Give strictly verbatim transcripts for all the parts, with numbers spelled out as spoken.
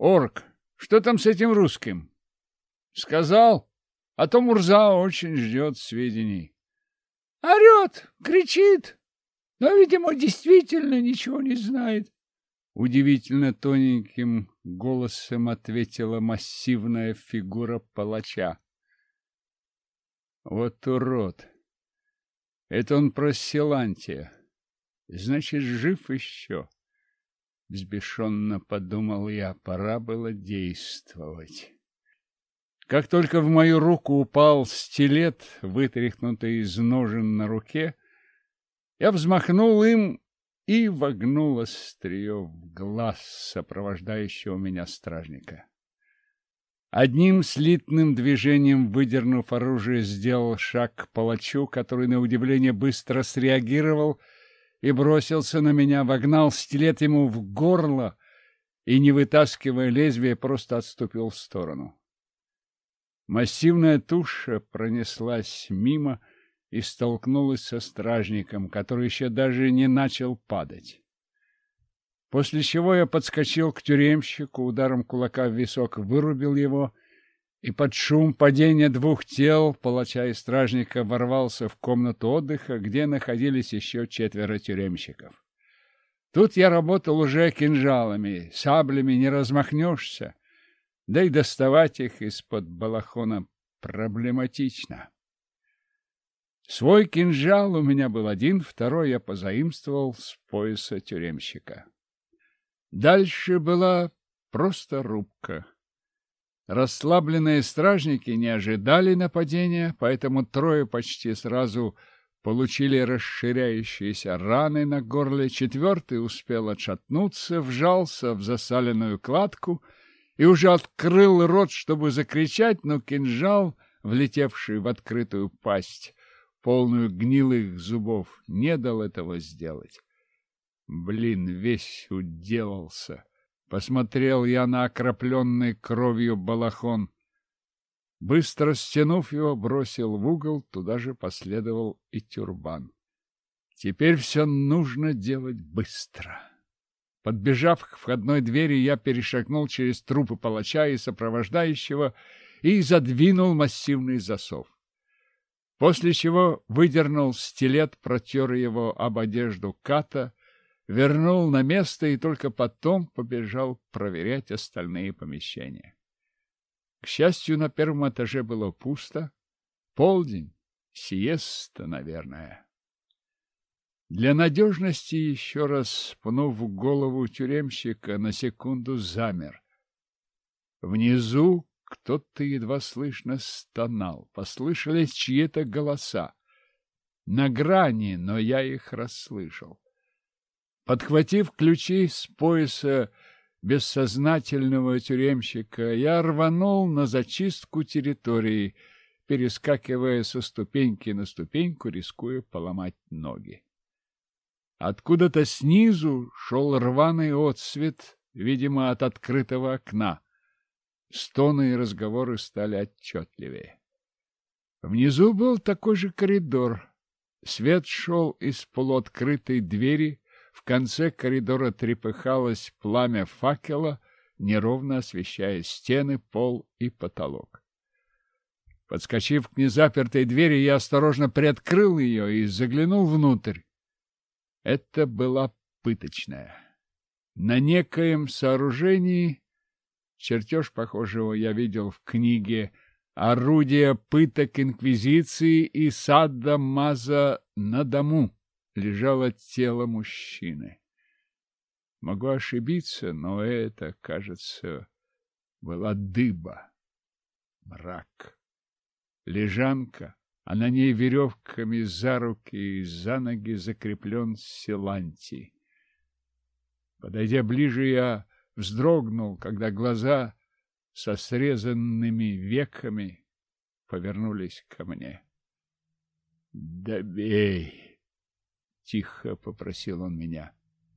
Орк, что там с этим русским? Сказал? А то Мурза очень ждет сведений. Орет, кричит, но, видимо, действительно ничего не знает. Удивительно тоненьким голосом ответила массивная фигура палача. Вот урод! Это он про Силантия. Значит, жив еще. Взбешенно подумал я, пора было действовать. Как только в мою руку упал стилет, вытряхнутый из ножен на руке, я взмахнул им и вогнул острие в глаз сопровождающего меня стражника. Одним слитным движением, выдернув оружие, сделал шаг к палачу, который, на удивление, быстро среагировал и бросился на меня, вогнал стилет ему в горло и, не вытаскивая лезвие, просто отступил в сторону. Массивная туша пронеслась мимо и столкнулась со стражником, который еще даже не начал падать. После чего я подскочил к тюремщику, ударом кулака в висок вырубил его, и под шум падения двух тел, палача и стражника, ворвался в комнату отдыха, где находились еще четверо тюремщиков. Тут я работал уже кинжалами, саблями не размахнешься, да и доставать их из-под балахона проблематично. Свой кинжал у меня был один, второй я позаимствовал с пояса тюремщика. Дальше была просто рубка. Расслабленные стражники не ожидали нападения, поэтому трое почти сразу получили расширяющиеся раны на горле, четвертый успел отшатнуться, вжался в засаленную кладку и уже открыл рот, чтобы закричать, но кинжал, влетевший в открытую пасть, полную гнилых зубов, не дал этого сделать. Блин, весь уделался. Посмотрел я на окропленный кровью балахон. Быстро стянув его, бросил в угол, туда же последовал и тюрбан. Теперь все нужно делать быстро. Подбежав к входной двери, я перешагнул через трупы палача и сопровождающего и задвинул массивный засов. После чего выдернул стилет, протер его об одежду ката, вернул на место и только потом побежал проверять остальные помещения. К счастью, на первом этаже было пусто. Полдень, сиеста, наверное. Для надежности, еще раз пнув голову тюремщика, на секунду замер. Внизу кто-то едва слышно стонал. Послышались чьи-то голоса. На грани, но я их расслышал. Подхватив ключи с пояса бессознательного тюремщика, я рванул на зачистку территории, перескакивая со ступеньки на ступеньку, рискуя поломать ноги. Откуда-то снизу шел рваный отсвет, видимо, от открытого окна. Стоны и разговоры стали отчетливее. Внизу был такой же коридор. Свет шел из полуоткрытой двери. В конце коридора трепыхалось пламя факела, неровно освещая стены, пол и потолок. Подскочив к незапертой двери, я осторожно приоткрыл ее и заглянул внутрь. Это была пыточная. На некоем сооружении, чертеж похожего я видел в книге «Орудия пыток Инквизиции» и Садда Маза на дому, лежало тело мужчины. Могу ошибиться, но это, кажется, была дыба, мрак. Лежанка, а на ней веревками за руки и за ноги закреплен Силантий. Подойдя ближе, я вздрогнул, когда глаза со срезанными веками повернулись ко мне. — Добей! — тихо попросил он меня.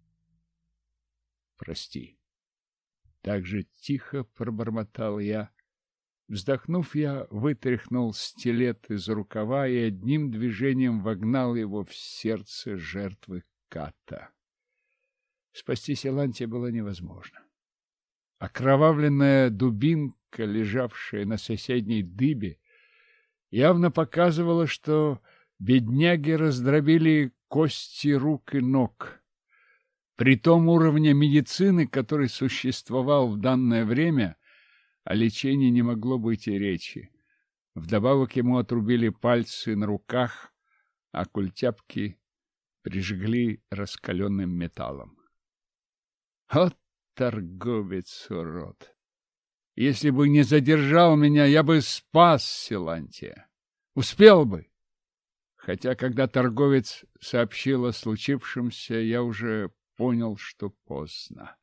— Прости. Так же тихо пробормотал я. Вздохнув, я вытряхнул стилет из рукава и одним движением вогнал его в сердце жертвы ката. Спасти Силантия было невозможно. Окровавленная дубинка, лежавшая на соседней дыбе, явно показывала, что бедняги раздробили кости рук и ног. При том уровне медицины, который существовал в данное время, о лечении не могло быть и речи. Вдобавок ему отрубили пальцы на руках, а культяпки прижгли раскаленным металлом. Вот торговец урод! Если бы не задержал меня, я бы спас Силантия. Успел бы. Хотя, когда торговец сообщил о случившемся, я уже понял, что поздно.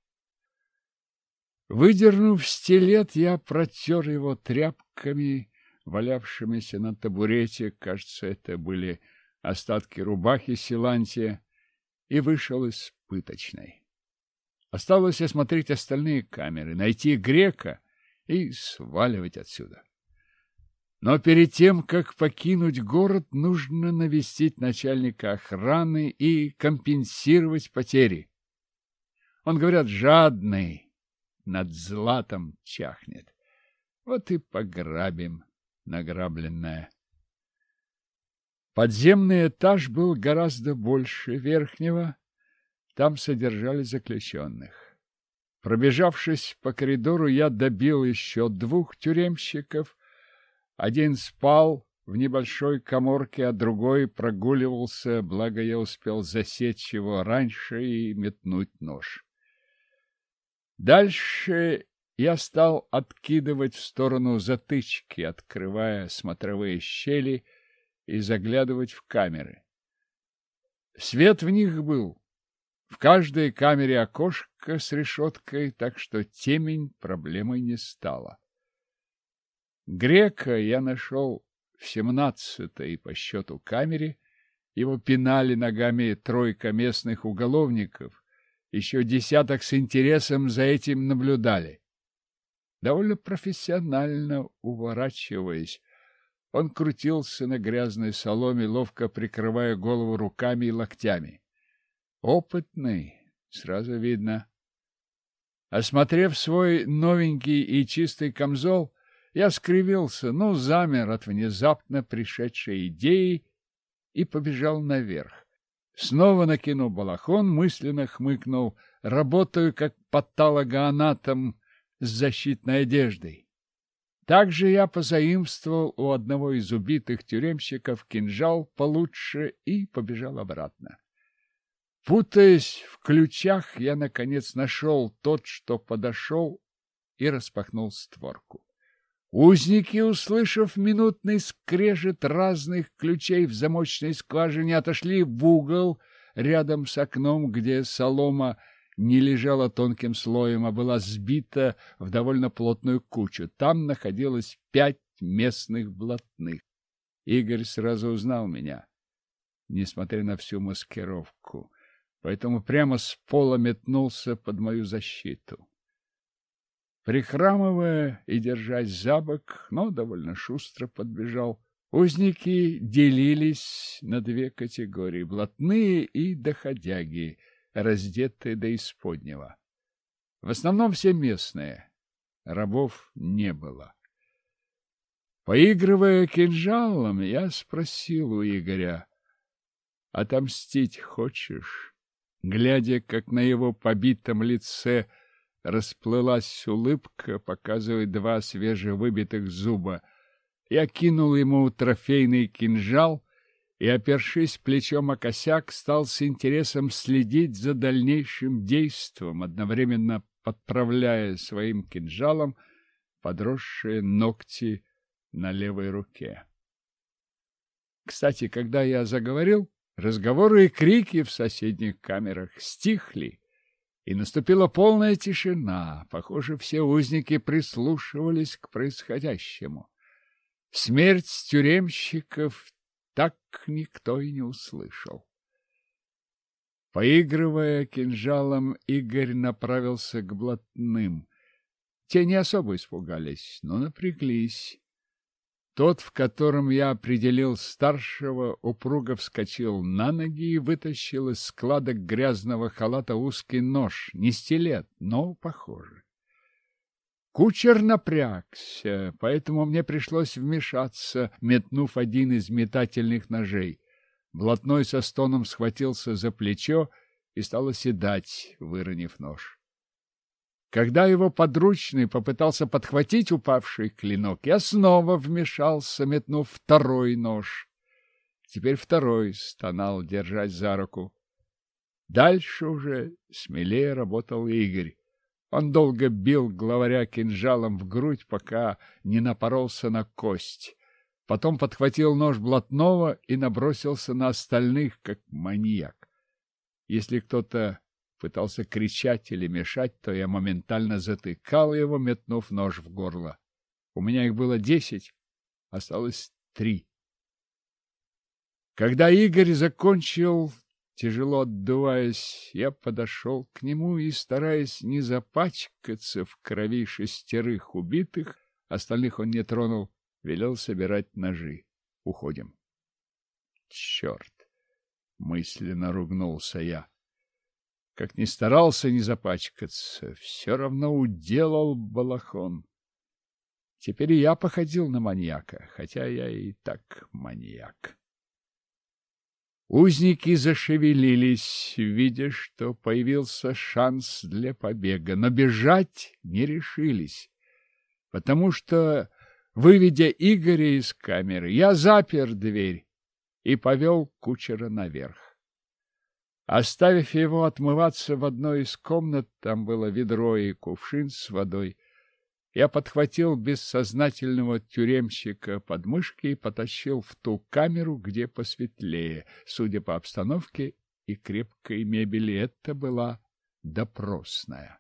Выдернув стилет, я протер его тряпками, валявшимися на табурете, кажется, это были остатки рубахи Силантия, и вышел из пыточной. Осталось осмотреть остальные камеры, найти грека и сваливать отсюда. Но перед тем, как покинуть город, нужно навестить начальника охраны и компенсировать потери. Он, говорят, жадный, над златом чахнет. Вот и пограбим награбленное. Подземный этаж был гораздо больше верхнего. Там содержали заключенных. Пробежавшись по коридору, я добил еще двух тюремщиков. Один спал в небольшой каморке, а другой прогуливался, благо я успел засечь его раньше и метнуть нож. Дальше я стал откидывать в сторону затычки, открывая смотровые щели и заглядывать в камеры. Свет в них был. В каждой камере окошко с решеткой, так что темень проблемой не стала. Грека я нашел в семнадцатой по счету камере. Его пинали ногами тройка местных уголовников. Еще десяток с интересом за этим наблюдали. Довольно профессионально уворачиваясь, он крутился на грязной соломе, ловко прикрывая голову руками и локтями. Опытный, сразу видно. Осмотрев свой новенький и чистый камзол, я скривился, но замер от внезапно пришедшей идеи и побежал наверх. Снова накинув балахон, мысленно хмыкнул: работаю как патологоанатом с защитной одеждой. Также я позаимствовал у одного из убитых тюремщиков кинжал получше и побежал обратно. Путаясь в ключах, я, наконец, нашел тот, что подошел, и распахнул створку. Узники, услышав минутный скрежет разных ключей в замочной скважине, отошли в угол рядом с окном, где солома не лежала тонким слоем, а была сбита в довольно плотную кучу. Там находилось пять местных блатных. Игорь сразу узнал меня, несмотря на всю маскировку, поэтому прямо с пола метнулся под мою защиту. Прихрамывая и держась за бок, но довольно шустро подбежал. Узники делились на две категории — блатные и доходяги, раздетые до исподнего. В основном все местные, рабов не было. Поигрывая кинжалом, я спросил у Игоря: «Отомстить хочешь?» Глядя, как на его побитом лице расплылась улыбка, показывая два свежевыбитых зуба, я кинул ему трофейный кинжал и, опершись плечом о косяк, стал с интересом следить за дальнейшим действом, одновременно подправляя своим кинжалом подросшие ногти на левой руке. Кстати, когда я заговорил, разговоры и крики в соседних камерах стихли, и наступила полная тишина. Похоже, все узники прислушивались к происходящему. Смерть тюремщиков так никто и не услышал. Поигрывая кинжалом, Игорь направился к блатным. Те не особо испугались, но напряглись. Тот, в котором я определил старшего, упруго вскочил на ноги и вытащил из складок грязного халата узкий нож, не стилет, но похоже. Кучер напрягся, поэтому мне пришлось вмешаться, метнув один из метательных ножей. Блатной со стоном схватился за плечо и стал оседать, выронив нож. Когда его подручный попытался подхватить упавший клинок, я снова вмешался, метнув второй нож. Теперь второй стонал, держась за руку. Дальше уже смелее работал Игорь. Он долго бил главаря кинжалом в грудь, пока не напоролся на кость. Потом подхватил нож блатного и набросился на остальных, как маньяк. Если кто-то пытался кричать или мешать, то я моментально затыкал его, метнув нож в горло. У меня их было десять, осталось три. Когда Игорь закончил, тяжело отдуваясь, я подошел к нему и, стараясь не запачкаться в крови шестерых убитых, остальных он не тронул, велел собирать ножи. Уходим. Черт! Мысленно ругнулся я. Как ни старался не запачкаться, все равно уделал балахон. Теперь и я походил на маньяка, хотя я и так маньяк. Узники зашевелились, видя, что появился шанс для побега, но бежать не решились, потому что, выведя Игоря из камеры, я запер дверь и повел кучера наверх. Оставив его отмываться в одной из комнат, там было ведро и кувшин с водой, я подхватил бессознательного тюремщика под мышки и потащил в ту камеру, где посветлее. Судя по обстановке и крепкой мебели, это была допросная.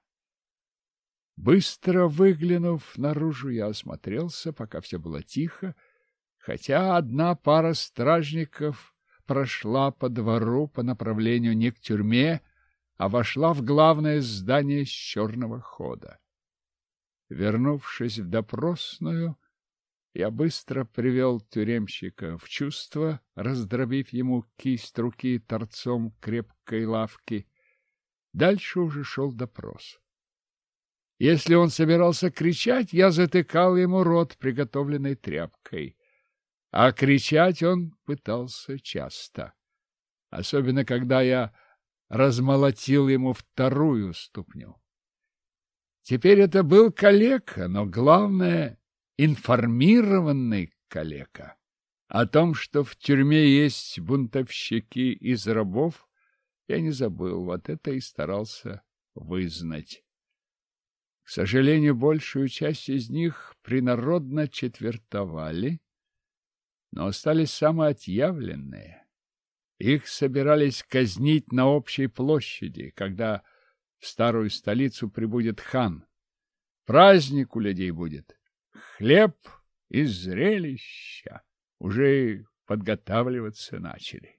Быстро выглянув наружу, я осмотрелся, пока все было тихо, хотя одна пара стражников прошла по двору по направлению не к тюрьме, а вошла в главное здание с черного хода. Вернувшись в допросную, я быстро привел тюремщика в чувство, раздробив ему кисть руки торцом крепкой лавки. Дальше уже шел допрос. Если он собирался кричать, я затыкал ему рот приготовленной тряпкой. А кричать он пытался часто, особенно когда я размолотил ему вторую ступню. Теперь это был калека, но главное — информированный калека. О том, что в тюрьме есть бунтовщики из рабов, я не забыл, вот это и старался вызнать. К сожалению, большую часть из них принародно четвертовали, но остались самые отъявленные. Их собирались казнить на общей площади, когда в старую столицу прибудет хан. Праздник у людей будет. Хлеб и зрелища. Уже подготавливаться начали.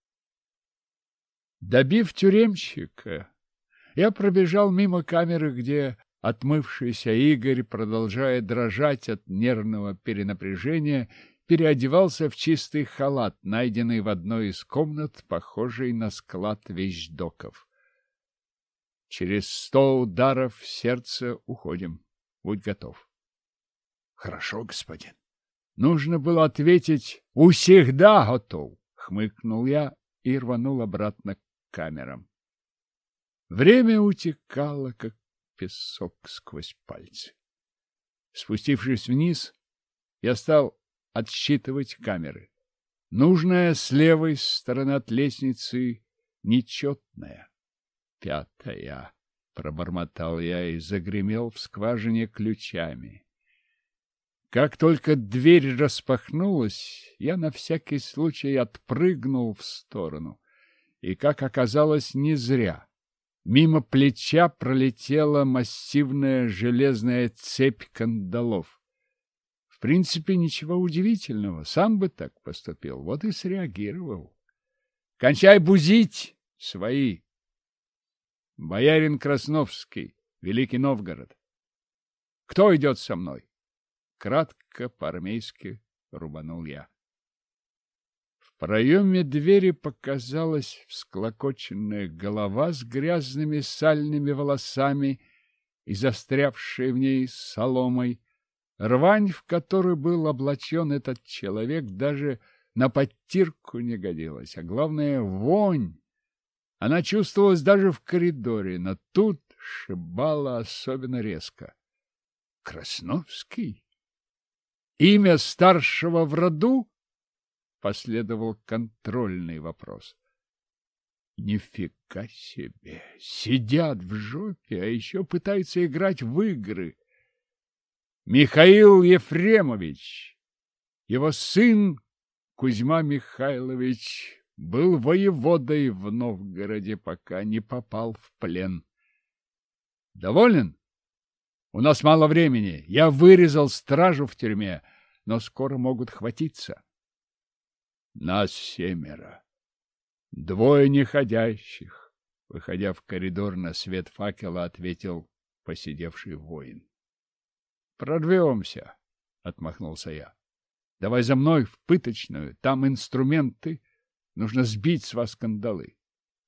Добив тюремщика, я пробежал мимо камеры, где отмывшийся Игорь, продолжая дрожать от нервного перенапряжения, переодевался в чистый халат, найденный в одной из комнат, похожей на склад вещдоков. Через сто ударов сердца уходим. Будь готов. Хорошо, господин. Нужно было ответить «Усегда готов», — хмыкнул я и рванул обратно к камерам. Время утекало, как песок сквозь пальцы. Спустившись вниз, я стал отсчитывать камеры. Нужная с левой стороны от лестницы нечетная. Пятая, пробормотал я и загремел в скважине ключами. Как только дверь распахнулась, я на всякий случай отпрыгнул в сторону. И, как оказалось, не зря. Мимо плеча пролетела массивная железная цепь кандалов. В принципе, ничего удивительного. Сам бы так поступил, вот и среагировал. «Кончай бузить, свои!» Боярин Красновский, Великий Новгород. Кто идет со мной? Кратко, по-армейски рубанул я. В проеме двери показалась всклокоченная голова с грязными сальными волосами и застрявшей в ней соломой. Рвань, в которую был облачен этот человек, даже на подтирку не годилась, а главное — вонь. Она чувствовалась даже в коридоре, но тут шибала особенно резко. Красновский? Имя старшего в роду? Последовал контрольный вопрос. Нифига себе! Сидят в жопе, а еще пытаются играть в игры. Михаил Ефремович, его сын Кузьма Михайлович, был воеводой в Новгороде, пока не попал в плен. Доволен? У нас мало времени. Я вырезал стражу в тюрьме, но скоро могут хватиться. Нас семеро. Двое неходящих. Выходя в коридор на свет факела, ответил посидевший воин. Прорвемся, отмахнулся я. Давай за мной в пыточную, там инструменты. Нужно сбить с вас кандалы.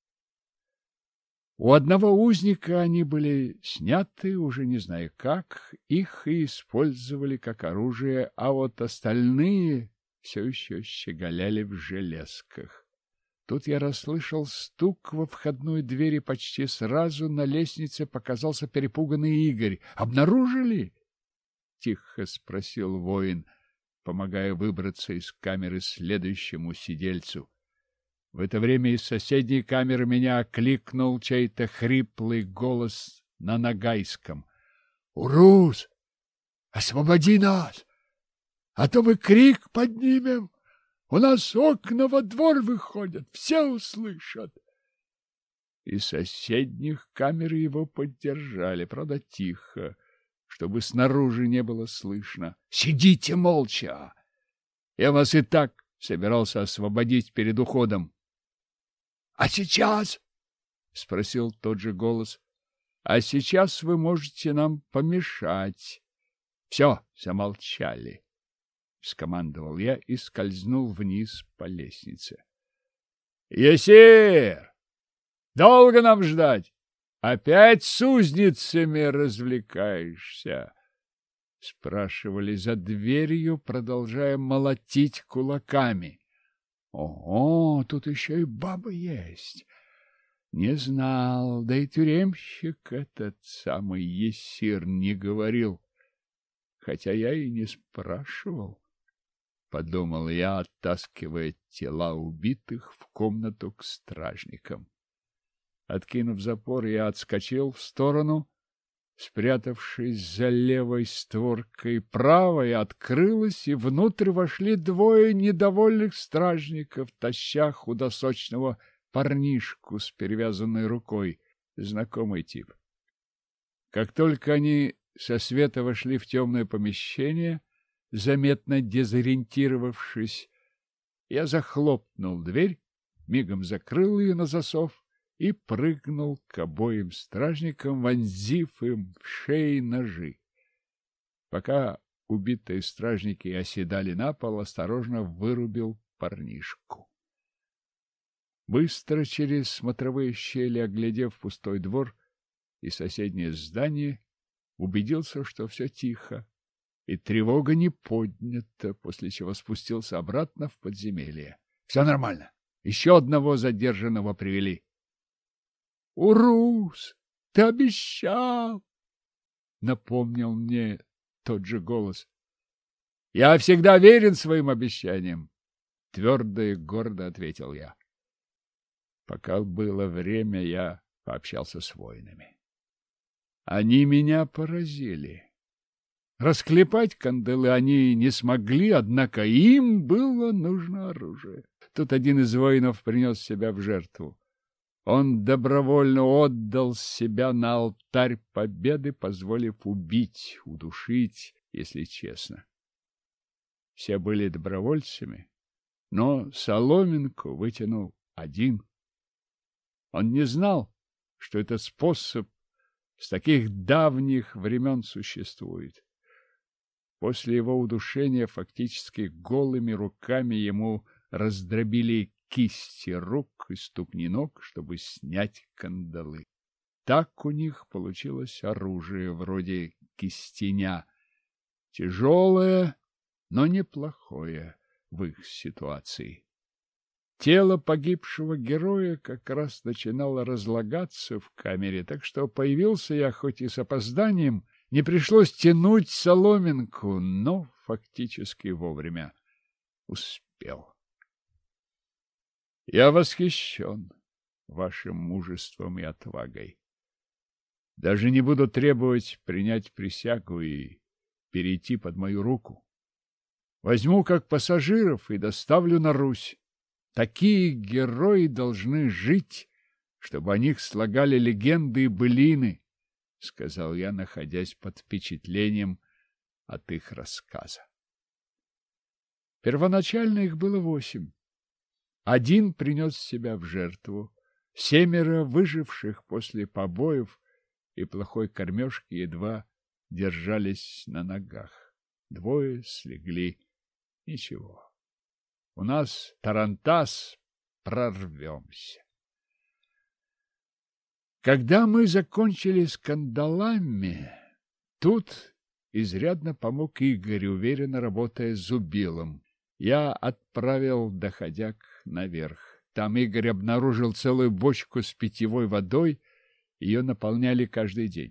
У одного узника они были сняты, уже не знаю как, их и использовали как оружие, а вот остальные все еще щеголяли в железках. Тут я расслышал стук во входную дверь, и почти сразу на лестнице показался перепуганный Игорь. «Обнаружили?» — тихо спросил воин, помогая выбраться из камеры следующему сидельцу. В это время из соседней камеры меня окликнул чей-то хриплый голос на нагайском. «Урус, освободи нас, а то мы крик поднимем! У нас окна во двор выходят, все услышат!» Из соседних камер его поддержали, правда, тихо, чтобы снаружи не было слышно. «Сидите молча! Я вас и так собирался освободить перед уходом». «А сейчас?» — спросил тот же голос. «А сейчас вы можете нам помешать». «Все, замолчали», — скомандовал я и скользнул вниз по лестнице. «Есир! Долго нам ждать? Опять с узницами развлекаешься?» — спрашивали за дверью, продолжая молотить кулаками. «Ого, тут еще и баба есть! Не знал, да и тюремщик этот самый Есир не говорил, хотя я и не спрашивал», — подумал я, оттаскивая тела убитых в комнату к стражникам. Откинув запор, я отскочил в сторону, спрятавшись за левой створкой. Правая открылась, и внутрь вошли двое недовольных стражников, таща худосочного парнишку с перевязанной рукой. Знакомый тип. Как только они со света вошли в темное помещение, заметно дезориентировавшись, я захлопнул дверь, мигом закрыл ее на засов и прыгнул к обоим стражникам, вонзив им в шеи ножи. Пока убитые стражники оседали на пол, осторожно вырубил парнишку. Быстро через смотровые щели, оглядев пустой двор и соседнее здание, убедился, что все тихо, и тревога не поднята, после чего спустился обратно в подземелье. Все нормально. Еще одного задержанного привели. «Урус, ты обещал!» — напомнил мне тот же голос. «Я всегда верен своим обещаниям!» — твердо и гордо ответил я. Пока было время, я пообщался с воинами. Они меня поразили. Расклепать кандалы они не смогли, однако им было нужно оружие. Тут один из воинов принес себя в жертву. Он добровольно отдал себя на алтарь победы, позволив убить, удушить, если честно. Все были добровольцами, но соломинку вытянул один. Он не знал, что этот способ с таких давних времен существует. После его удушения фактически голыми руками ему раздробили кисти рук и ступни ног, чтобы снять кандалы. Так у них получилось оружие вроде кистеня. Тяжелое, но неплохое в их ситуации. Тело погибшего героя как раз начинало разлагаться в камере, так что появился я хоть и с опозданием, не пришлось тянуть соломинку, но фактически вовремя успел. Я восхищен вашим мужеством и отвагой. Даже не буду требовать принять присягу и перейти под мою руку. Возьму как пассажиров и доставлю на Русь. Такие герои должны жить, чтобы о них слагали легенды и былины, — сказал я, находясь под впечатлением от их рассказа. Первоначально их было восемь. Один принес себя в жертву. Семеро выживших после побоев и плохой кормежки едва держались на ногах. Двое слегли. Ничего. У нас тарантас, прорвемся. Когда мы закончили с кандалами, тут изрядно помог Игорь, уверенно работая зубилом. Я отправил доходяг наверх. Там Игорь обнаружил целую бочку с питьевой водой, ее наполняли каждый день.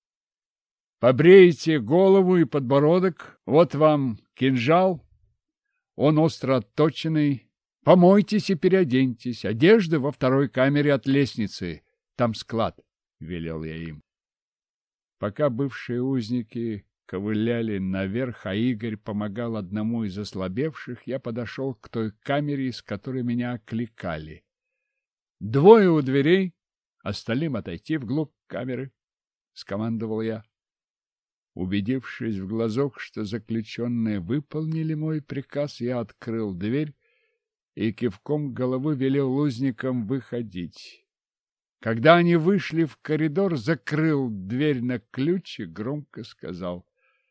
Побрейте голову и подбородок, вот вам кинжал. Он остро отточенный. Помойтесь и переоденьтесь. Одежда во второй камере от лестницы. Там склад, — велел я им. Пока бывшие узники ковыляли наверх, а Игорь помогал одному из ослабевших, я подошел к той камере, из которой меня окликали. Двое у дверей, остальным отойти вглубь камеры, — скомандовал я. Убедившись в глазок, что заключенные выполнили мой приказ, я открыл дверь и кивком головы велел узникам выходить. Когда они вышли в коридор, закрыл дверь на ключ и громко сказал: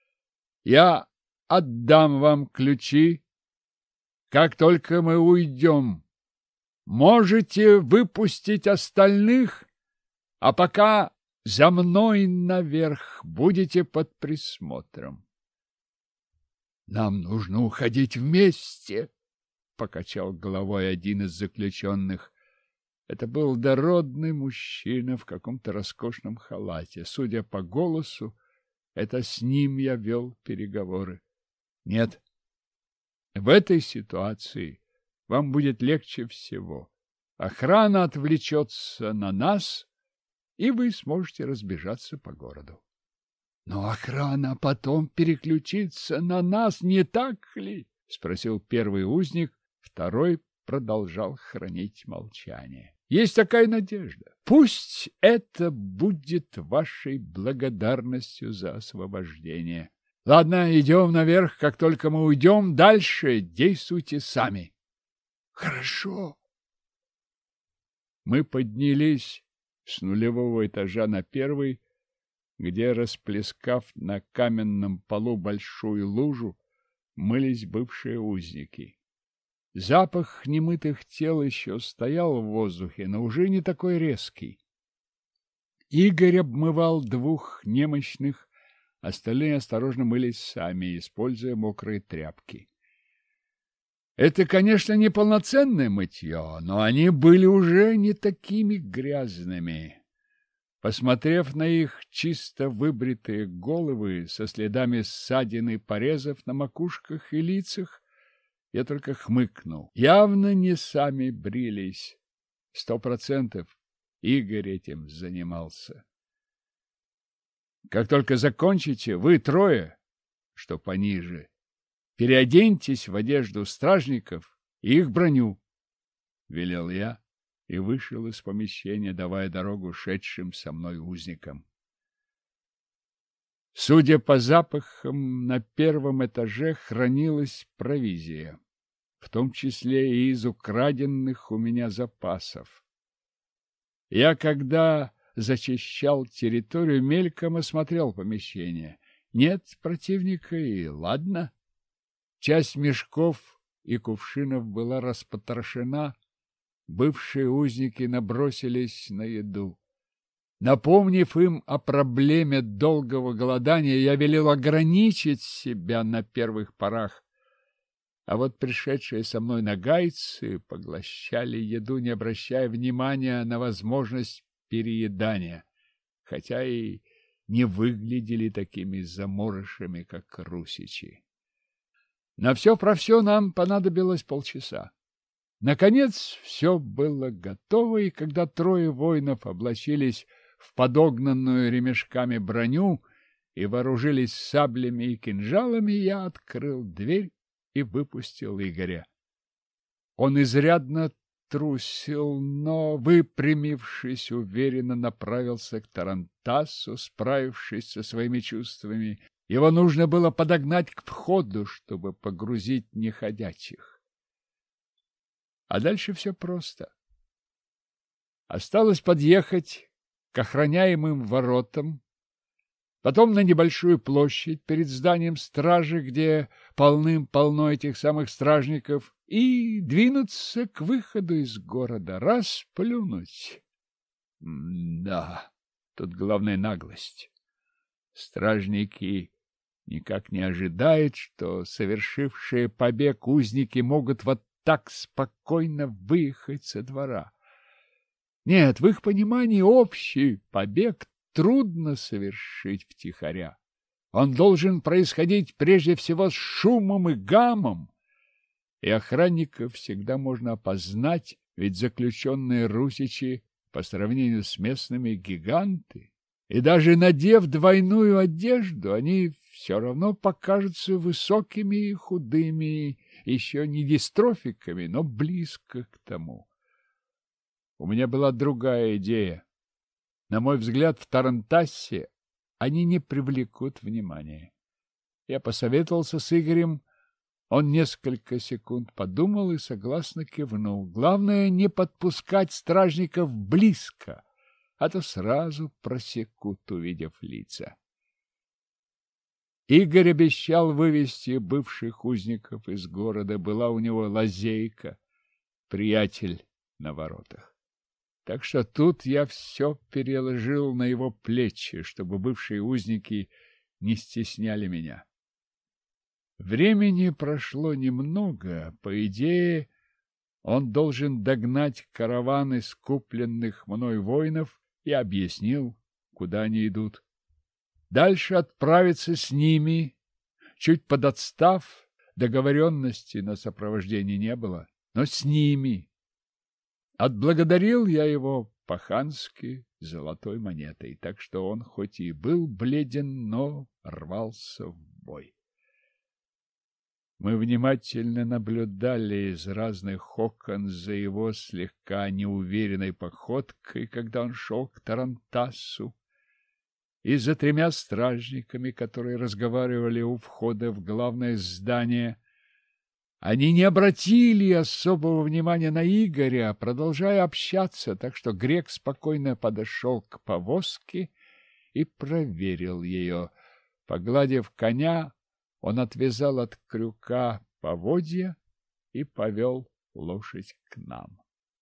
«Я отдам вам ключи, как только мы уйдем. Можете выпустить остальных, а пока за мной наверх, будете под присмотром». «Нам нужно уходить вместе», — покачал головой один из заключенных. Это был дородный мужчина в каком-то роскошном халате. Судя по голосу, это с ним я вел переговоры. Нет, в этой ситуации вам будет легче всего. Охрана отвлечется на нас, и вы сможете разбежаться по городу. Но охрана потом переключится на нас, не так ли? — спросил первый узник, второй продолжал хранить молчание. Есть такая надежда. Пусть это будет вашей благодарностью за освобождение. Ладно, идем наверх. Как только мы уйдем, дальше действуйте сами. Хорошо. Мы поднялись с нулевого этажа на первый, где, расплескав на каменном полу большую лужу, мылись бывшие узники. Запах немытых тел еще стоял в воздухе, но уже не такой резкий. Игорь обмывал двух немощных, остальные осторожно мылись сами, используя мокрые тряпки. Это, конечно, не полноценное мытье, но они были уже не такими грязными. Посмотрев на их чисто выбритые головы со следами ссадин и порезов на макушках и лицах, я только хмыкнул. Явно не сами брились. Сто процентов Игорь этим занимался. Как только закончите, вы трое, что пониже, переоденьтесь в одежду стражников и их броню, — велел я и вышел из помещения, давая дорогу шедшим со мной узникам. Судя по запахам, на первом этаже хранилась провизия, в том числе и из украденных у меня запасов. Я, когда зачищал территорию, мельком осмотрел помещение. Нет противника, и ладно. Часть мешков и кувшинов была распотрошена, бывшие узники набросились на еду. Напомнив им о проблеме долгого голодания, я велел ограничить себя на первых порах. А вот пришедшие со мной нагайцы поглощали еду, не обращая внимания на возможность переедания, хотя и не выглядели такими заморышами, как русичи. На все про все нам понадобилось полчаса. Наконец все было готово, и когда трое воинов облачились в подогнанную ремешками броню и вооружились саблями и кинжалами, я открыл дверь и выпустил Игоря. Он изрядно трусил, но, выпрямившись, уверенно направился к тарантасу, справившись со своими чувствами. Его нужно было подогнать к входу, чтобы погрузить неходячих. А дальше все просто. Осталось подъехать к охраняемым воротам, потом на небольшую площадь перед зданием стражи, где полным-полно этих самых стражников, и двинуться к выходу из города, расплюнуть. Да, тут главная наглость. Стражники никак не ожидают, что совершившие побег узники могут вот так спокойно выехать со двора. Нет, в их понимании общий побег трудно совершить втихаря. Он должен происходить прежде всего с шумом и гамом, и охранников всегда можно опознать, ведь заключенные русичи по сравнению с местными гиганты, и даже надев двойную одежду, они все равно покажутся высокими и худыми, еще не дистрофиками, но близко к тому. У меня была другая идея. На мой взгляд, в тарантасе они не привлекут внимания. Я посоветовался с Игорем. Он несколько секунд подумал и согласно кивнул. Главное, не подпускать стражников близко, а то сразу просекут, увидев лица. Игорь обещал вывести бывших узников из города. Была у него лазейка, приятель на воротах. Так что тут я все переложил на его плечи, чтобы бывшие узники не стесняли меня. Времени прошло немного. По идее, он должен догнать караван из купленных мной воинов и объяснил, куда они идут. Дальше отправиться с ними, чуть подотстав, договоренности на сопровождение не было, но с ними. Отблагодарил я его по-хански золотой монетой, так что он хоть и был бледен, но рвался в бой. Мы внимательно наблюдали из разных окон за его слегка неуверенной походкой, когда он шел к тарантасу, и за тремя стражниками, которые разговаривали у входа в главное здание. Они не обратили особого внимания на Игоря, продолжая общаться, так что грек спокойно подошел к повозке и проверил ее. Погладив коня, он отвязал от крюка поводья и повел лошадь к нам.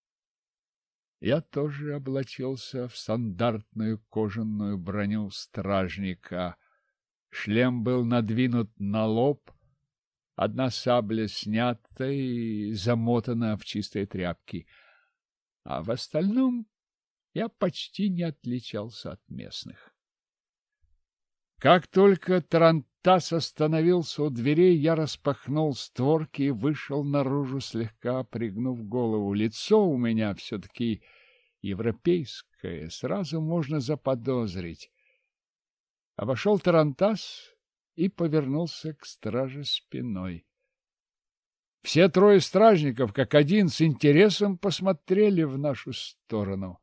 Я тоже облачился в стандартную кожаную броню стражника. Шлем был надвинут на лоб, одна сабля снята и замотана в чистой тряпке, а в остальном я почти не отличался от местных. Как только тарантас остановился у дверей, я распахнул створки и вышел наружу, слегка пригнув голову. Лицо у меня все-таки европейское, сразу можно заподозрить. Обошел тарантас и повернулся к страже спиной. Все трое стражников, как один, с интересом посмотрели в нашу сторону.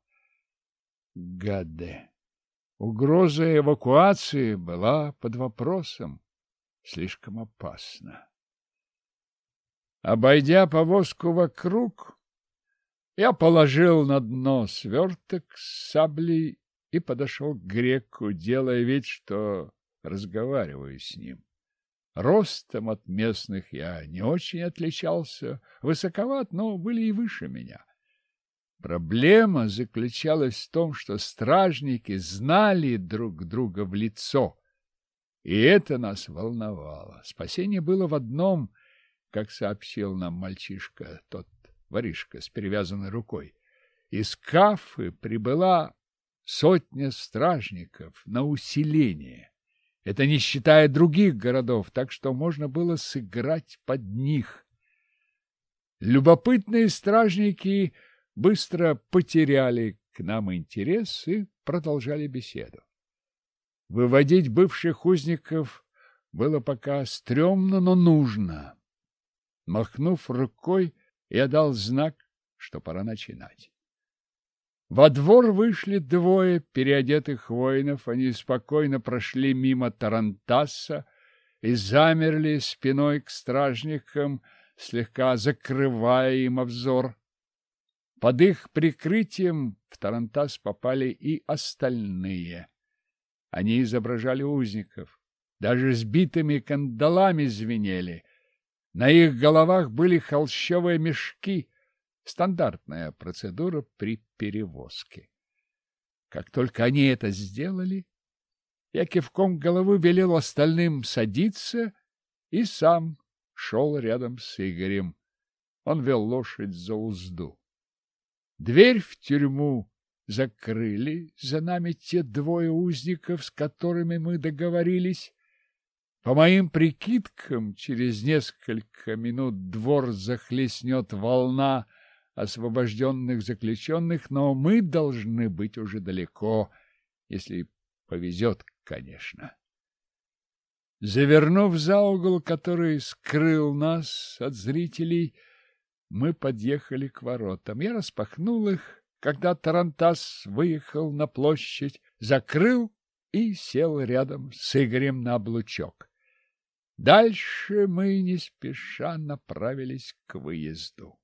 Гады! Угроза эвакуации была под вопросом. Слишком опасно. Обойдя повозку вокруг, я положил на дно сверток с саблей и подошел к греку, делая вид, что разговариваю с ним. Ростом от местных я не очень отличался, высоковат, но были и выше меня. Проблема заключалась в том, что стражники знали друг друга в лицо, и это нас волновало. Спасение было в одном, как сообщил нам мальчишка, тот воришка с перевязанной рукой. Из Кафы прибыла сотня стражников на усиление. Это не считая других городов, так что можно было сыграть под них. Любопытные стражники быстро потеряли к нам интерес и продолжали беседу. Выводить бывших узников было пока стрёмно, но нужно. Махнув рукой, я дал знак, что пора начинать. Во двор вышли двое переодетых воинов. Они спокойно прошли мимо тарантаса и замерли спиной к стражникам, слегка закрывая им обзор. Под их прикрытием в тарантас попали и остальные. Они изображали узников, даже сбитыми кандалами звенели. На их головах были холщовые мешки, стандартная процедура при перевозке. Как только они это сделали, я кивком головы велел остальным садиться и сам шел рядом с Игорем. Он вел лошадь за узду. Дверь в тюрьму закрыли за нами те двое узников, с которыми мы договорились. По моим прикидкам, через несколько минут двор захлестнет волна освобожденных заключенных, но мы должны быть уже далеко, если повезет, конечно. Завернув за угол, который скрыл нас от зрителей, мы подъехали к воротам. Я распахнул их, когда тарантас выехал на площадь, закрыл и сел рядом с Игорем на облучок. Дальше мы не спеша направились к выезду.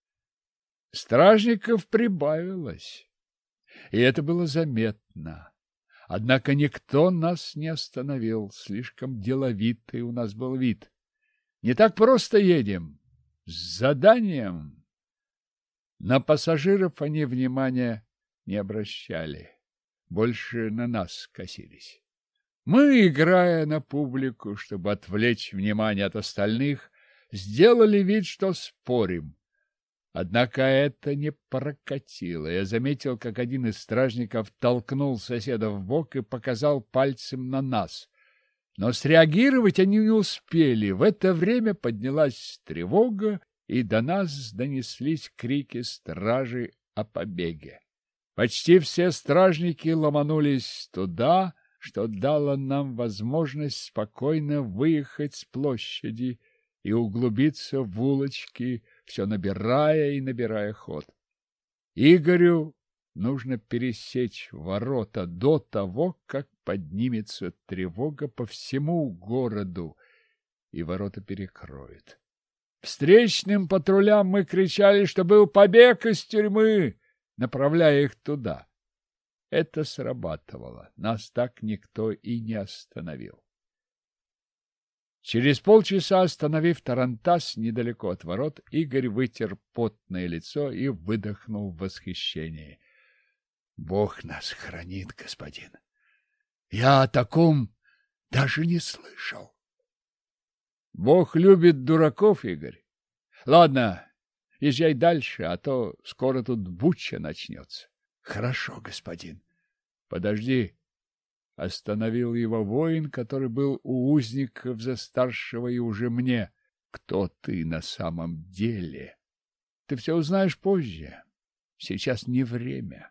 Стражников прибавилось, и это было заметно. Однако никто нас не остановил, слишком деловитый у нас был вид. Не так просто едем, с заданием. На пассажиров они внимания не обращали, больше на нас косились. Мы, играя на публику, чтобы отвлечь внимание от остальных, сделали вид, что спорим. Однако это не прокатило. Я заметил, как один из стражников толкнул соседа в бок и показал пальцем на нас. Но среагировать они не успели. В это время поднялась тревога, и до нас донеслись крики стражи о побеге. Почти все стражники ломанулись туда, что дало нам возможность спокойно выехать с площади и углубиться в улочки, все набирая и набирая ход. Игорю нужно пересечь ворота до того, как поднимется тревога по всему городу, и ворота перекроют. Встречным патрулям мы кричали, что был побег из тюрьмы, направляя их туда. Это срабатывало, нас так никто и не остановил. Через полчаса, остановив тарантас недалеко от ворот, Игорь вытер потное лицо и выдохнул в восхищении. — Бог нас хранит, господин! Я о таком даже не слышал. — Бог любит дураков, Игорь. Ладно, езжай дальше, а то скоро тут буча начнется. — Хорошо, господин. — Подожди. Остановил его воин, который был у узников за старшего и уже мне. Кто ты на самом деле? Ты все узнаешь позже. Сейчас не время.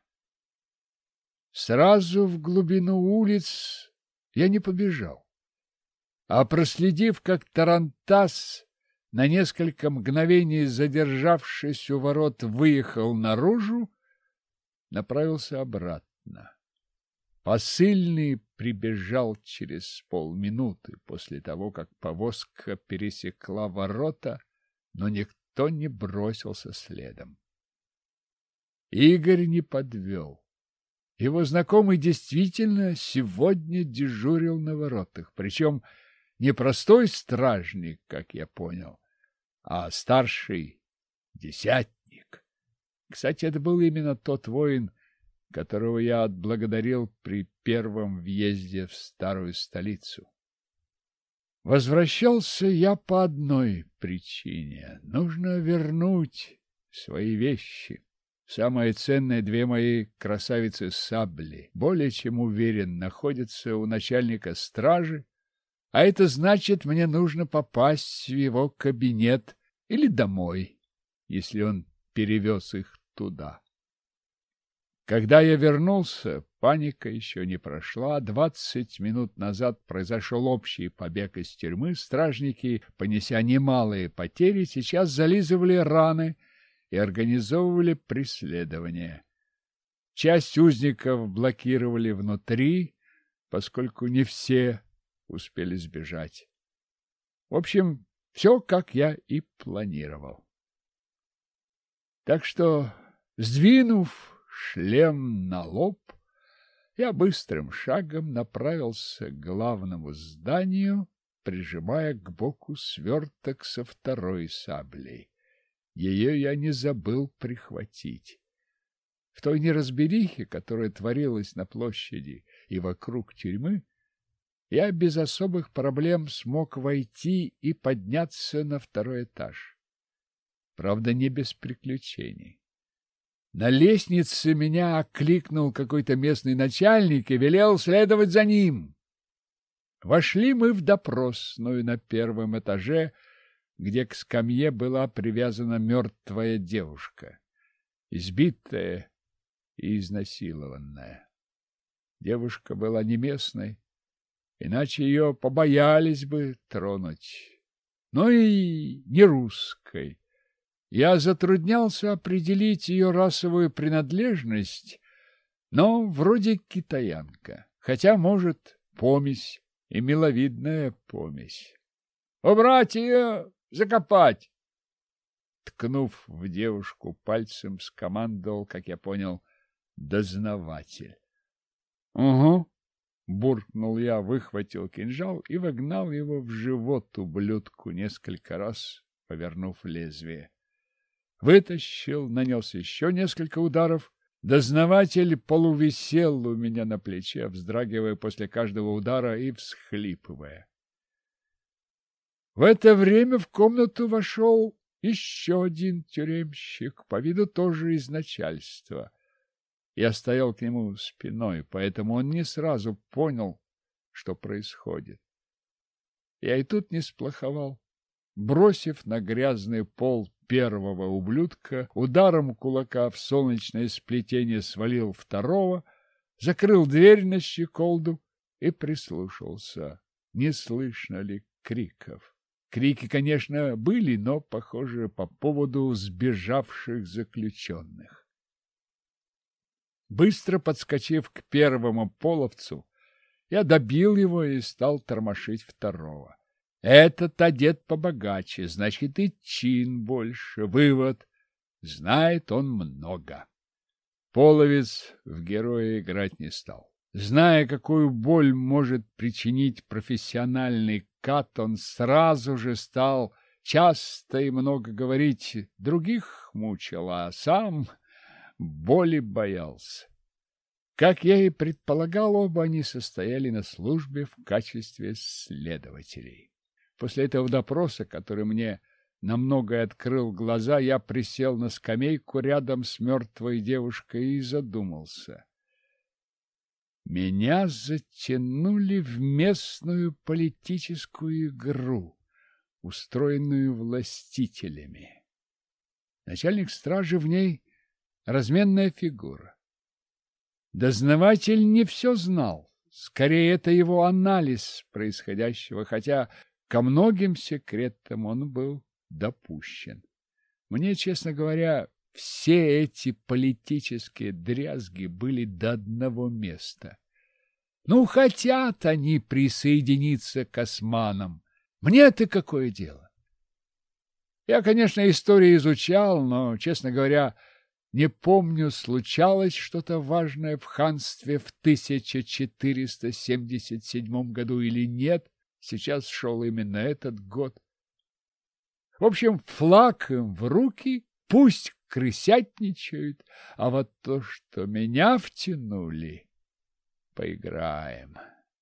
Сразу в глубину улиц я не побежал, а проследив, как тарантас, на несколько мгновений задержавшись у ворот, выехал наружу, направился обратно. Посыльный прибежал через полминуты после того, как повозка пересекла ворота, но никто не бросился следом. Игорь не подвел. Его знакомый действительно сегодня дежурил на воротах, причем не простой стражник, как я понял, а старший десятник. Кстати, это был именно тот воин, которого я отблагодарил при первом въезде в старую столицу. Возвращался я по одной причине. Нужно вернуть свои вещи. Самые ценные две мои красавицы-сабли, более чем уверен, находятся у начальника стражи, а это значит, мне нужно попасть в его кабинет или домой, если он перевез их туда. Когда я вернулся, паника еще не прошла. Двадцать минут назад произошел общий побег из тюрьмы. Стражники, понеся немалые потери, сейчас зализывали раны и организовывали преследование. Часть узников блокировали внутри, поскольку не все успели сбежать. В общем, все, как я и планировал. Так что, сдвинув шлем на лоб, я быстрым шагом направился к главному зданию, прижимая к боку сверток со второй саблей. Ее я не забыл прихватить. В той неразберихе, которая творилась на площади и вокруг тюрьмы, я без особых проблем смог войти и подняться на второй этаж. Правда, не без приключений. На лестнице меня окликнул какой-то местный начальник и велел следовать за ним. Вошли мы в допросную на первом этаже, где к скамье была привязана мертвая девушка, избитая и изнасилованная. Девушка была не местной, иначе ее побоялись бы тронуть, но и не русской. Я затруднялся определить ее расовую принадлежность, но вроде китаянка, хотя, может, помесь и миловидная помесь. «Убрать ее! Закопать!» Ткнув в девушку пальцем, скомандовал, как я понял, дознаватель. «Угу!» — буркнул я, выхватил кинжал и вогнал его в живот ублюдку несколько раз, повернув лезвие. Вытащил, нанес еще несколько ударов. Дознаватель полувисел у меня на плече, вздрагивая после каждого удара и всхлипывая. В это время в комнату вошел еще один тюремщик, по виду тоже из начальства. Я стоял к нему спиной, поэтому он не сразу понял, что происходит. Я и тут не сплоховал. Бросив на грязный пол первого ублюдка, ударом кулака в солнечное сплетение свалил второго, закрыл дверь на щеколду и прислушался, не слышно ли криков. Крики, конечно, были, но, похоже, по поводу сбежавших заключенных. Быстро подскочив к первому половцу, я добил его и стал тормошить второго. Этот одет побогаче, значит, и чин больше. Вывод: знает он много. Половец в героя играть не стал. Зная, какую боль может причинить профессиональный кат, он сразу же стал часто и много говорить, других мучил, а сам боли боялся. Как я и предполагал, оба они состояли на службе в качестве следователей. После этого допроса, который мне на многое открыл глаза, я присел на скамейку рядом с мертвой девушкой и задумался. Меня затянули в местную политическую игру, устроенную властителями. Начальник стражи в ней разменная фигура. Дознаватель не все знал, скорее это его анализ происходящего, хотя ко многим секретам он был допущен. Мне, честно говоря, все эти политические дрязги были до одного места. Ну, хотят они присоединиться к османам. Мне-то какое дело? Я, конечно, историю изучал, но, честно говоря, не помню, случалось что-то важное в ханстве в тысяча четыреста семьдесят седьмом году или нет. Сейчас шел именно этот год. В общем, флаг им в руки, пусть крысятничают, а вот то, что меня втянули, поиграем.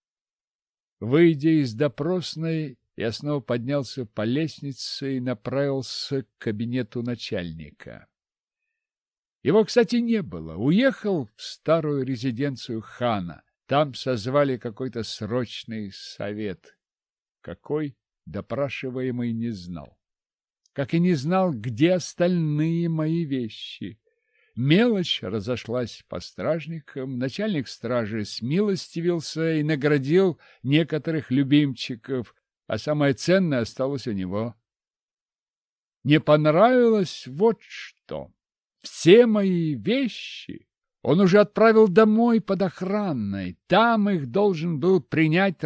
Выйдя из допросной, я снова поднялся по лестнице и направился к кабинету начальника. Его, кстати, не было. Уехал в старую резиденцию хана. Там созвали какой-то срочный совет. Какой, допрашиваемый не знал. Как и не знал, где остальные мои вещи. Мелочь разошлась по стражникам. Начальник стражи смилостивился и наградил некоторых любимчиков, а самое ценное осталось у него. Не понравилось вот что. Все мои вещи он уже отправил домой под охраной. Там их должен был принять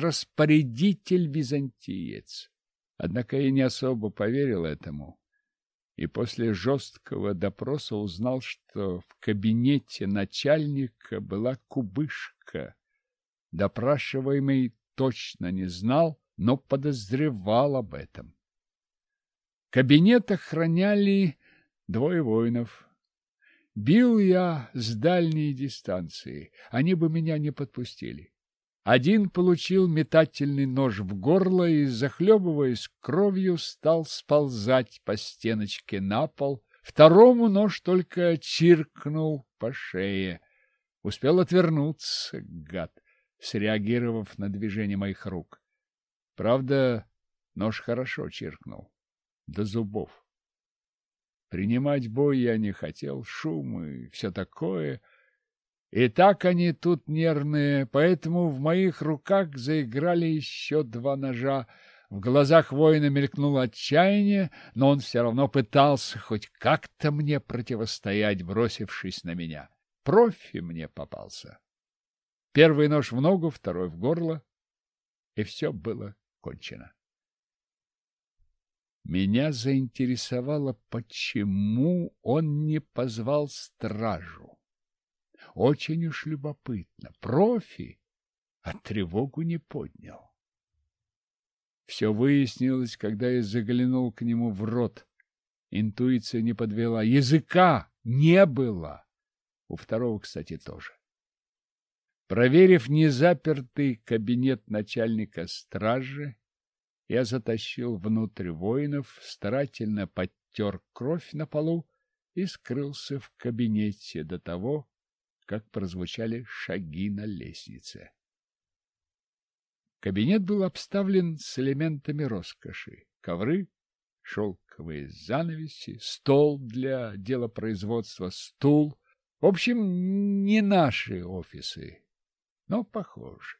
распорядитель-византиец. Однако я не особо поверил этому. И после жесткого допроса узнал, что в кабинете начальника была кубышка. Допрашиваемый точно не знал, но подозревал об этом. Кабинет охраняли двое воинов. Бил я с дальней дистанции, они бы меня не подпустили. Один получил метательный нож в горло и, захлебываясь кровью, стал сползать по стеночке на пол. Второму нож только чиркнул по шее. Успел отвернуться, гад, среагировав на движение моих рук. Правда, нож хорошо чиркнул, до зубов. Принимать бой я не хотел, шум и все такое. И так они тут нервные, поэтому в моих руках заиграли еще два ножа. В глазах воина мелькнуло отчаяние, но он все равно пытался хоть как-то мне противостоять, бросившись на меня. Профи мне попался. Первый нож в ногу, второй в горло, и все было кончено. Меня заинтересовало, почему он не позвал стражу. Очень уж любопытно. Профи, а тревогу не поднял. Все выяснилось, когда я заглянул к нему в рот. Интуиция не подвела. Языка не было. У второго, кстати, тоже. Проверив незапертый кабинет начальника стражи, я затащил внутрь воинов, старательно подтер кровь на полу и скрылся в кабинете до того, как прозвучали шаги на лестнице. Кабинет был обставлен с элементами роскоши: ковры, шелковые занавеси, стол для делопроизводства, стул. В общем, не наши офисы, но похожи.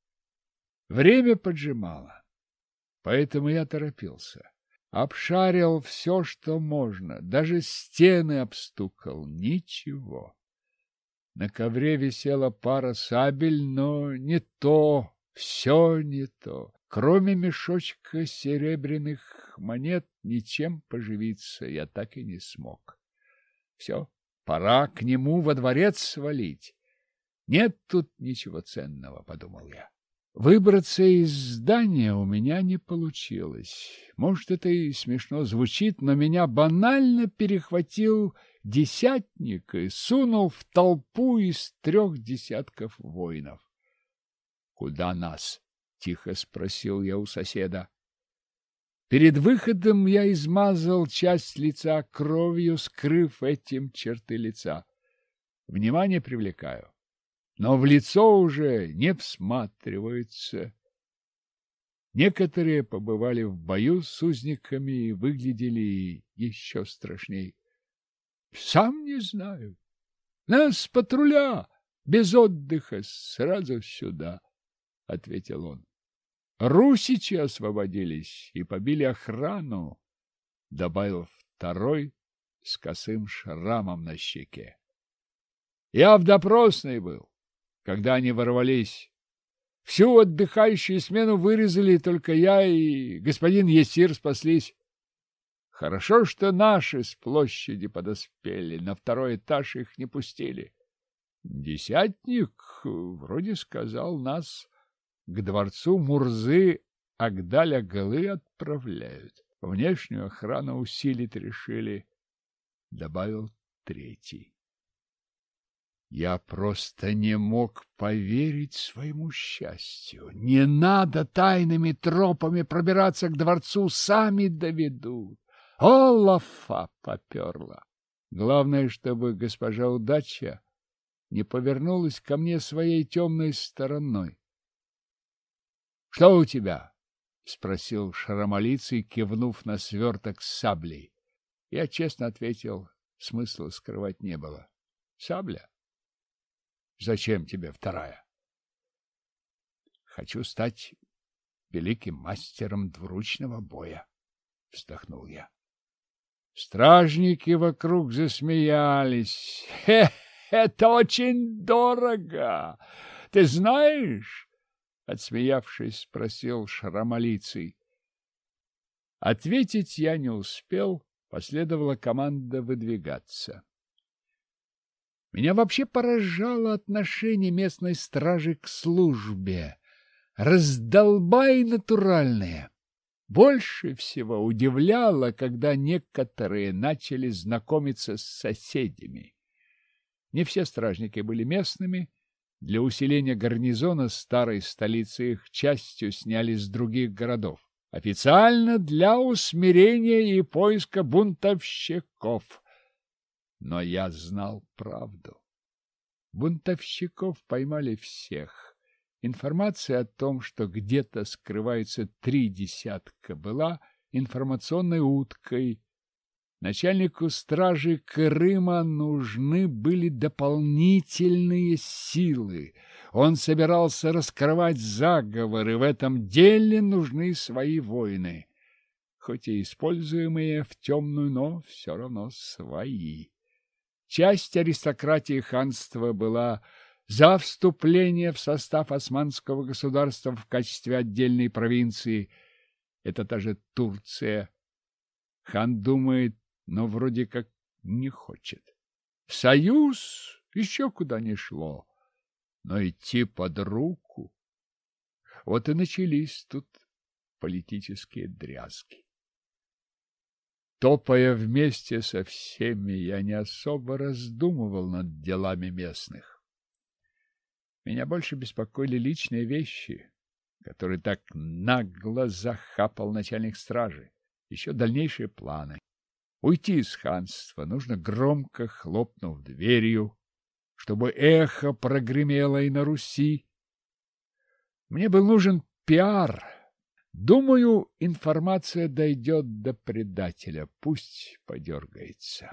Время поджимало, поэтому я торопился. Обшарил все, что можно, даже стены обстукал. Ничего. На ковре висела пара сабель, но не то, все не то. Кроме мешочка серебряных монет, ничем поживиться я так и не смог. Все, пора к нему во дворец свалить. Нет тут ничего ценного, подумал я. Выбраться из здания у меня не получилось. Может, это и смешно звучит, но меня банально перехватил десятник и сунул в толпу из трех десятков воинов. — Куда нас? — тихо спросил я у соседа. Перед выходом я измазал часть лица кровью, скрыв этим черты лица. Внимание привлекаю, но в лицо уже не всматриваются. Некоторые побывали в бою с узниками и выглядели еще страшней. — Сам не знаю. Нас с патруля, без отдыха, сразу сюда, — ответил он. Русичи освободились и побили охрану, — добавил второй с косым шрамом на щеке. Я в допросной был, когда они ворвались. Всю отдыхающую смену вырезали, только я и господин Есир спаслись. Хорошо, что наши с площади подоспели, на второй этаж их не пустили. Десятник вроде сказал, нас к дворцу Мурзы Агдаль-Аглы отправляют. Внешнюю охрану усилить решили. добавил третий. Я просто не мог поверить своему счастью. Не надо тайными тропами пробираться к дворцу, сами доведут. О, лафа поперла! Главное, чтобы госпожа Удача не повернулась ко мне своей темной стороной. — Что у тебя? — спросил Шаромолицый, кивнув на сверток с саблей. Я честно ответил, смысла скрывать не было. — Сабля? Зачем тебе вторая? Хочу стать великим мастером двуручного боя, вздохнул я. Стражники вокруг засмеялись. Хе, это очень дорого. Ты знаешь? Отсмеявшись, спросил Шаромолицый. Ответить я не успел, последовала команда выдвигаться. Меня вообще поражало отношение местной стражи к службе. Раздолбай натуральные. Больше всего удивляло, когда некоторые начали знакомиться с соседями. Не все стражники были местными. Для усиления гарнизона старой столицы их частью сняли с других городов. Официально для усмирения и поиска бунтовщиков. Но я знал правду. Бунтовщиков поймали всех. Информация о том, что где-то скрывается три десятка, была информационной уткой. Начальнику стражи Крыма нужны были дополнительные силы. Он собирался раскрывать заговоры, в этом деле нужны свои воины. Хоть и используемые в темную, но все равно свои. Часть аристократии ханства была за вступление в состав османского государства в качестве отдельной провинции. Это та же Турция. Хан думает, но вроде как не хочет. Союз еще куда ни шло, но идти под руку. Вот и начались тут политические дрязги. Топая вместе со всеми, я не особо раздумывал над делами местных. Меня больше беспокоили личные вещи, которые так нагло захапал начальник стражи. Еще дальнейшие планы. Уйти из ханства нужно громко хлопнув дверью, чтобы эхо прогремело и на Руси. Мне был нужен пиар. Думаю, информация дойдет до предателя. Пусть подергается.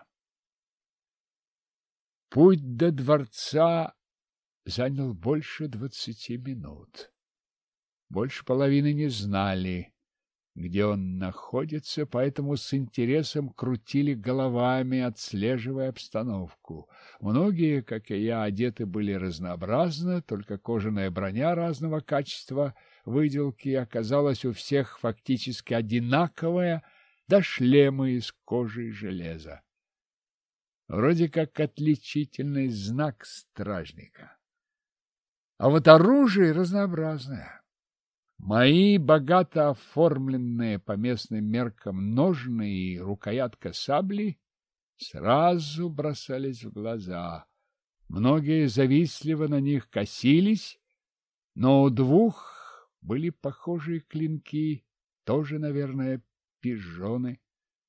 Путь до дворца занял больше двадцати минут. Больше половины не знали, где он находится, поэтому с интересом крутили головами, отслеживая обстановку. Многие, как и я, одеты были разнообразно, только кожаная броня разного качества выделки оказалась у всех фактически одинаковая, да шлемы из кожи и железа. Вроде как отличительный знак стражника. А вот оружие разнообразное. Мои богато оформленные по местным меркам ножны и рукоятка сабли сразу бросались в глаза. Многие завистливо на них косились, но у двух были похожие клинки, тоже, наверное, пижоны.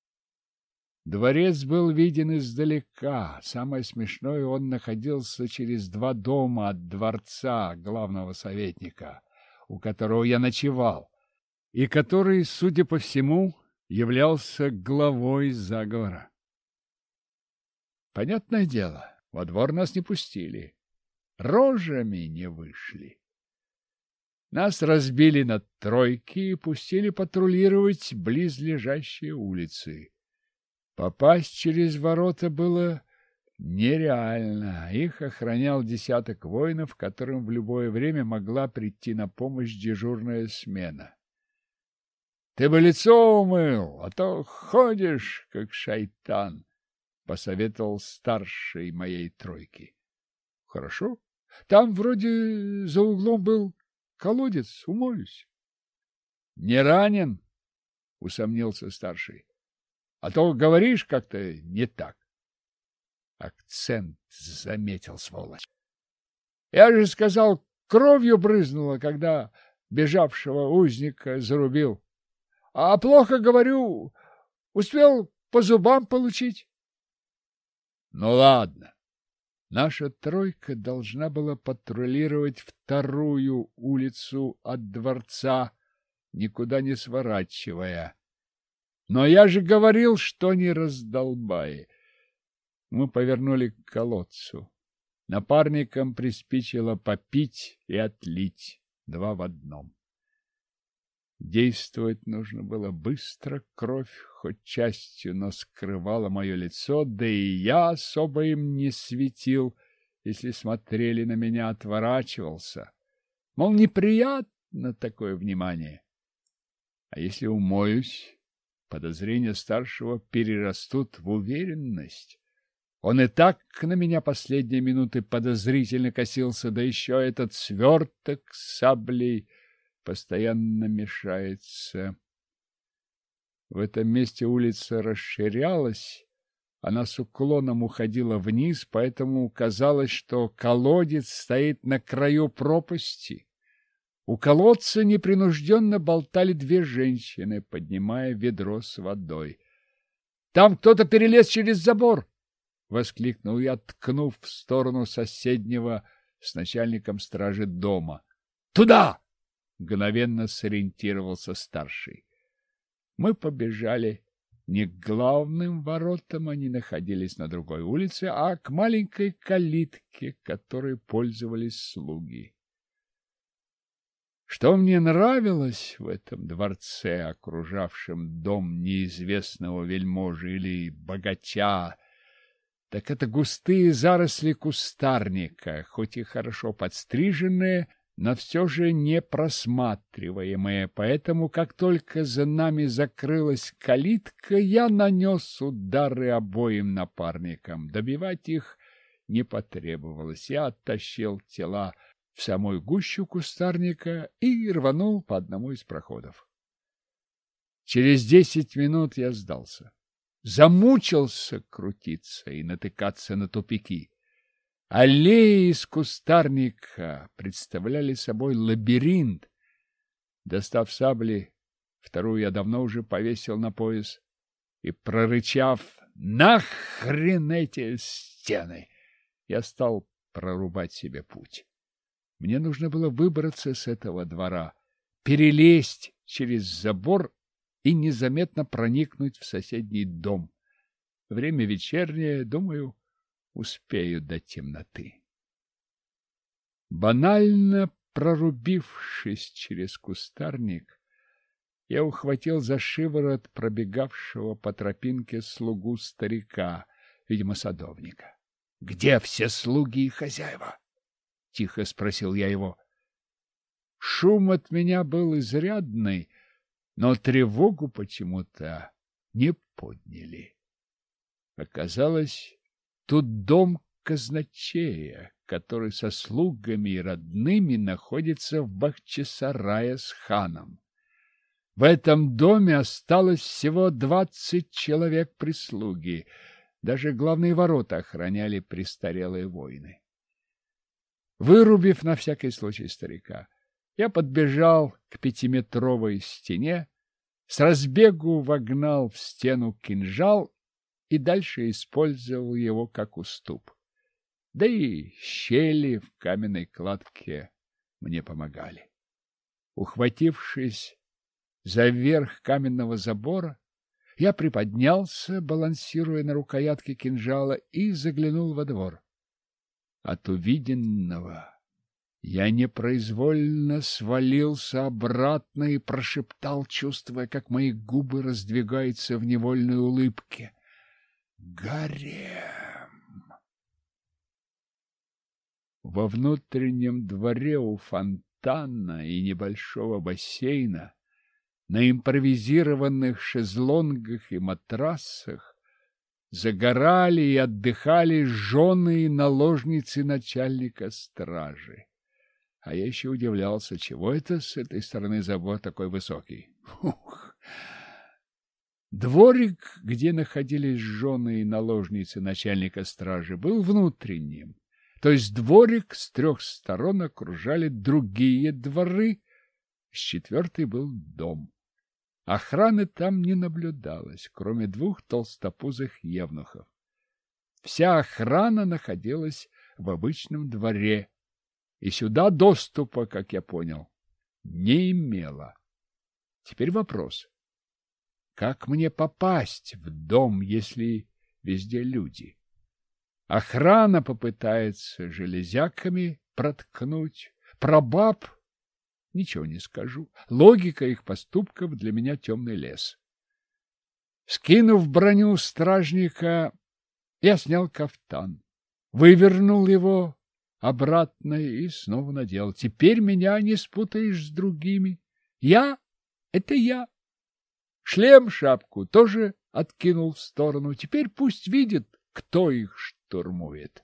Дворец был виден издалека. Самое смешное, он находился через два дома от дворца главного советника, у которого я ночевал, и который, судя по всему, являлся главой заговора. Понятное дело, во двор нас не пустили, рожами не вышли. Нас разбили на тройки и пустили патрулировать близлежащие улицы. Попасть через ворота было нереально. Их охранял десяток воинов, которым в любое время могла прийти на помощь дежурная смена. — Ты бы лицо умыл, а то ходишь, как шайтан, — посоветовал старший моей тройки. — Хорошо. Там вроде за углом был колодец, умоюсь. — Не ранен? — усомнился старший. — А то говоришь как-то не так. Акцент заметил, сволочь. Я же сказал, кровью брызнуло, когда бежавшего узника зарубил. А плохо говорю, успел по зубам получить. Ну ладно. Наша тройка должна была патрулировать вторую улицу от дворца, никуда не сворачивая. Но я же говорил, что не раздолбай. Мы повернули к колодцу. Напарникам приспичило попить и отлить, два в одном. Действовать нужно было быстро, кровь хоть частью, но скрывала мое лицо, да и я особо им не светил, если смотрели на меня, отворачивался. Мол, неприятно такое внимание. А если умоюсь, подозрения старшего перерастут в уверенность. Он и так на меня последние минуты подозрительно косился, да еще этот сверток с саблей постоянно мешается. В этом месте улица расширялась, она с уклоном уходила вниз, поэтому казалось, что колодец стоит на краю пропасти. У колодца непринужденно болтали две женщины, поднимая ведро с водой. — Там кто-то перелез через забор! — воскликнул я, ткнув в сторону соседнего с начальником стражи дома. — Туда! — мгновенно сориентировался старший. Мы побежали не к главным воротам, они находились на другой улице, а к маленькой калитке, которой пользовались слуги. Что мне нравилось в этом дворце, окружавшем дом неизвестного вельможи или богача, так это густые заросли кустарника, хоть и хорошо подстриженные, но все же непросматриваемые, поэтому, как только за нами закрылась калитка, я нанес удары обоим напарникам. Добивать их не потребовалось. Я оттащил тела в самую гущу кустарника и рванул по одному из проходов. Через десять минут я сдался. Замучился крутиться и натыкаться на тупики. Аллеи из кустарника представляли собой лабиринт. Достав сабли, вторую я давно уже повесил на пояс, и, прорычав «Нахрен эти стены!», я стал прорубать себе путь. Мне нужно было выбраться с этого двора, перелезть через забор и незаметно проникнуть в соседний дом. Время вечернее, думаю, успею до темноты. Банально прорубившись через кустарник, я ухватил за шиворот пробегавшего по тропинке слугу старика, видимо, садовника. — Где все слуги и хозяева? — тихо спросил я его. Шум от меня был изрядный, но тревогу почему-то не подняли. Оказалось, тут дом казначея, который со слугами и родными находится в Бахчисарае с ханом. В этом доме осталось всего двадцать человек прислуги, даже главные ворота охраняли престарелые воины. Вырубив на всякий случай старика, я подбежал к пятиметровой стене, с разбегу вогнал в стену кинжал и дальше использовал его как уступ. Да и щели в каменной кладке мне помогали. Ухватившись за верх каменного забора, я приподнялся, балансируя на рукоятке кинжала, и заглянул во двор. От увиденного я непроизвольно свалился обратно и прошептал, чувствуя, как мои губы раздвигаются в невольной улыбке: «Гарем!» Во внутреннем дворе у фонтана и небольшого бассейна на импровизированных шезлонгах и матрасах загорали и отдыхали жены и наложницы начальника стражи. А я еще удивлялся, чего это с этой стороны забор такой высокий. Ух! Дворик, где находились жены и наложницы начальника стражи, был внутренним. То есть дворик с трех сторон окружали другие дворы, с четвертой был дом. Охраны там не наблюдалось, кроме двух толстопузых евнухов. Вся охрана находилась в обычном дворе, и сюда доступа, как я понял, не имела. Теперь вопрос. Как мне попасть в дом, если везде люди? Охрана попытается железяками проткнуть. Про баб ничего не скажу. Логика их поступков для меня темный лес. Скинув броню стражника, я снял кафтан, вывернул его обратно и снова надел. Теперь меня не спутаешь с другими. Я — это я. Шлем-шапку тоже откинул в сторону. Теперь пусть видит, кто их штурмует.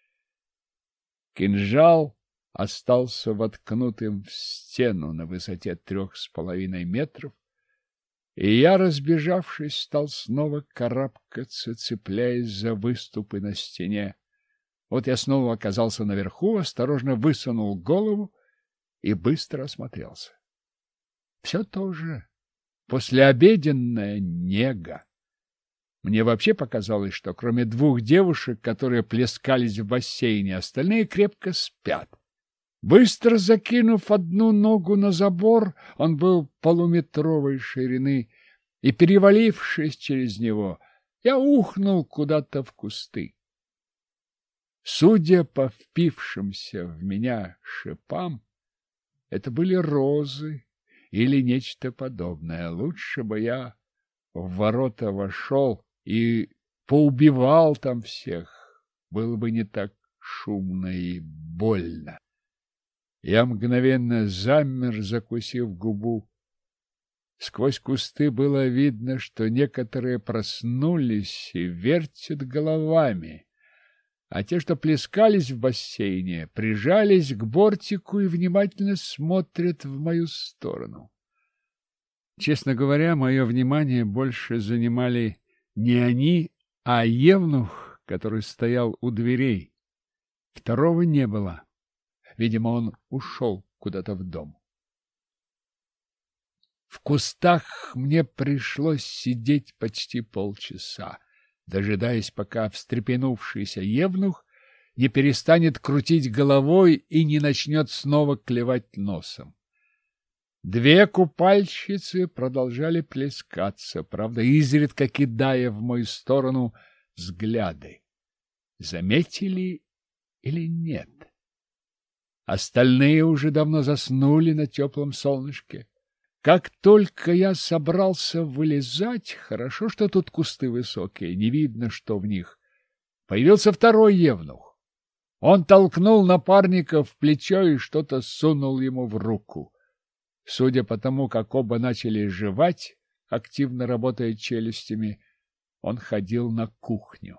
Кинжал остался воткнутым в стену на высоте трех с половиной метров, и я, разбежавшись, стал снова карабкаться, цепляясь за выступы на стене. Вот я снова оказался наверху, осторожно высунул голову и быстро осмотрелся. Все то же. Послеобеденная нега. Мне вообще показалось, что кроме двух девушек, которые плескались в бассейне, остальные крепко спят. Быстро закинув одну ногу на забор, он был полуметровой ширины, и, перевалившись через него, я ухнул куда-то в кусты. Судя по впившимся в меня шипам, это были розы или нечто подобное. Лучше бы я в ворота вошел и поубивал там всех. Было бы не так шумно и больно. Я мгновенно замер, закусив губу. Сквозь кусты было видно, что некоторые проснулись и вертят головами, а те, что плескались в бассейне, прижались к бортику и внимательно смотрят в мою сторону. Честно говоря, мое внимание больше занимали не они, а евнух, который стоял у дверей. Второго не было. Видимо, он ушел куда-то в дом. В кустах мне пришлось сидеть почти полчаса, дожидаясь, пока встрепенувшийся евнух не перестанет крутить головой и не начнет снова клевать носом. Две купальщицы продолжали плескаться, правда, изредка кидая в мою сторону взгляды. Заметили или нет? Остальные уже давно заснули на теплом солнышке. Как только я собрался вылезать, хорошо, что тут кусты высокие, не видно, что в них, появился второй евнух. Он толкнул напарника в плечо и что-то сунул ему в руку. Судя по тому, как оба начали жевать, активно работая челюстями, он ходил на кухню.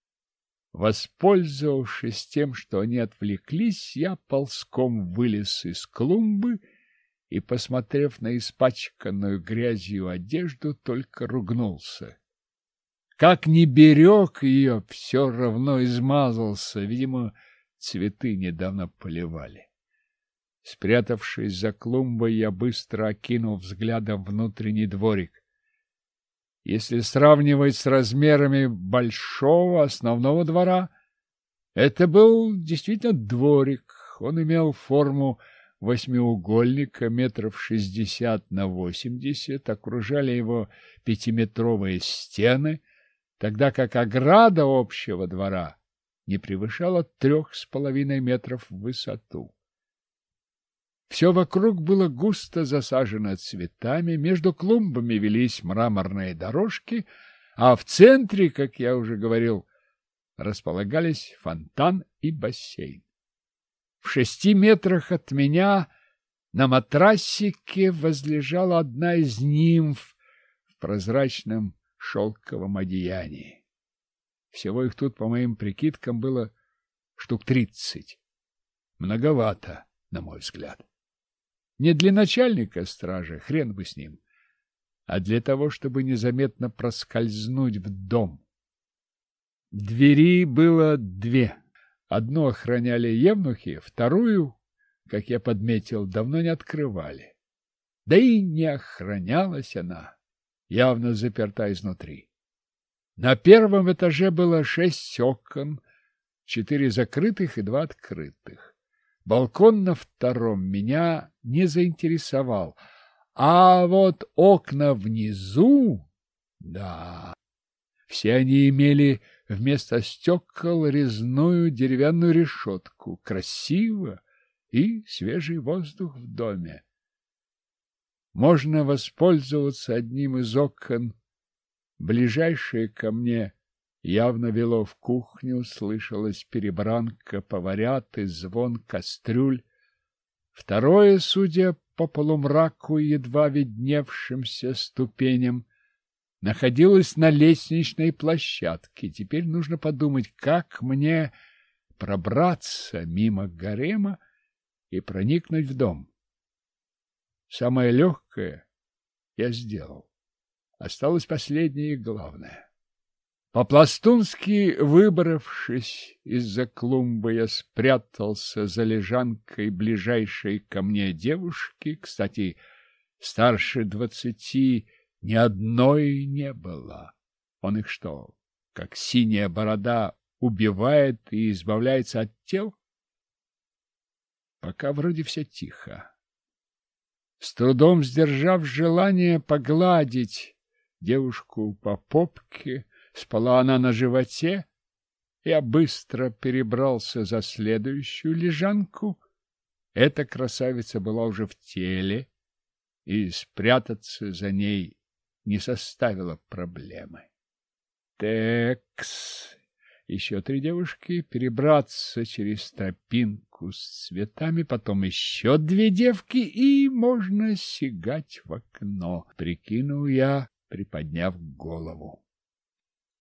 Воспользовавшись тем, что они отвлеклись, я ползком вылез из клумбы и, посмотрев на испачканную грязью одежду, только ругнулся. Как ни берег ее, все равно измазался. Видимо, цветы недавно поливали. Спрятавшись за клумбой, я быстро окинул взглядом внутренний дворик. Если сравнивать с размерами большого основного двора, это был действительно дворик. Он имел форму восьмиугольника метров шестьдесят на восемьдесят, окружали его пятиметровые стены, тогда как ограда общего двора не превышала трех с половиной метров в высоту. Все вокруг было густо засажено цветами, между клумбами велись мраморные дорожки, а в центре, как я уже говорил, располагались фонтан и бассейн. В шести метрах от меня на матрасике возлежала одна из нимф в прозрачном шелковом одеянии. Всего их тут, по моим прикидкам, было штук тридцать. Многовато, на мой взгляд. Не для начальника стражи, хрен бы с ним, а для того, чтобы незаметно проскользнуть в дом. Двери было две. Одну охраняли евнухи, вторую, как я подметил, давно не открывали. Да и не охранялась она, явно заперта изнутри. На первом этаже было шесть окон, четыре закрытых и два открытых. Балкон на втором меня не заинтересовал, а вот окна внизу, да, все они имели вместо стекол резную деревянную решетку. Красиво и свежий воздух в доме. Можно воспользоваться одним из окон. Ближайшее ко мне явно вело в кухню, слышалась перебранка поварят и звон кастрюль. Второе, судя по полумраку и едва видневшимся ступеням, находилось на лестничной площадке. Теперь нужно подумать, как мне пробраться мимо гарема и проникнуть в дом. Самое легкое я сделал. Осталось последнее и главное. По-пластунски выбравшись из-за клумбы, я спрятался за лежанкой ближайшей ко мне девушки. Кстати, старше двадцати ни одной не было. Он их что, как синяя борода, убивает и избавляется от тел? Пока вроде все тихо. С трудом сдержав желание погладить девушку по попке, спала она на животе, я быстро перебрался за следующую лежанку. Эта красавица была уже в теле, и спрятаться за ней не составило проблемы. Текс, еще три девушки, перебраться через тропинку с цветами, потом еще две девки, и можно сигать в окно, прикинул я, приподняв голову.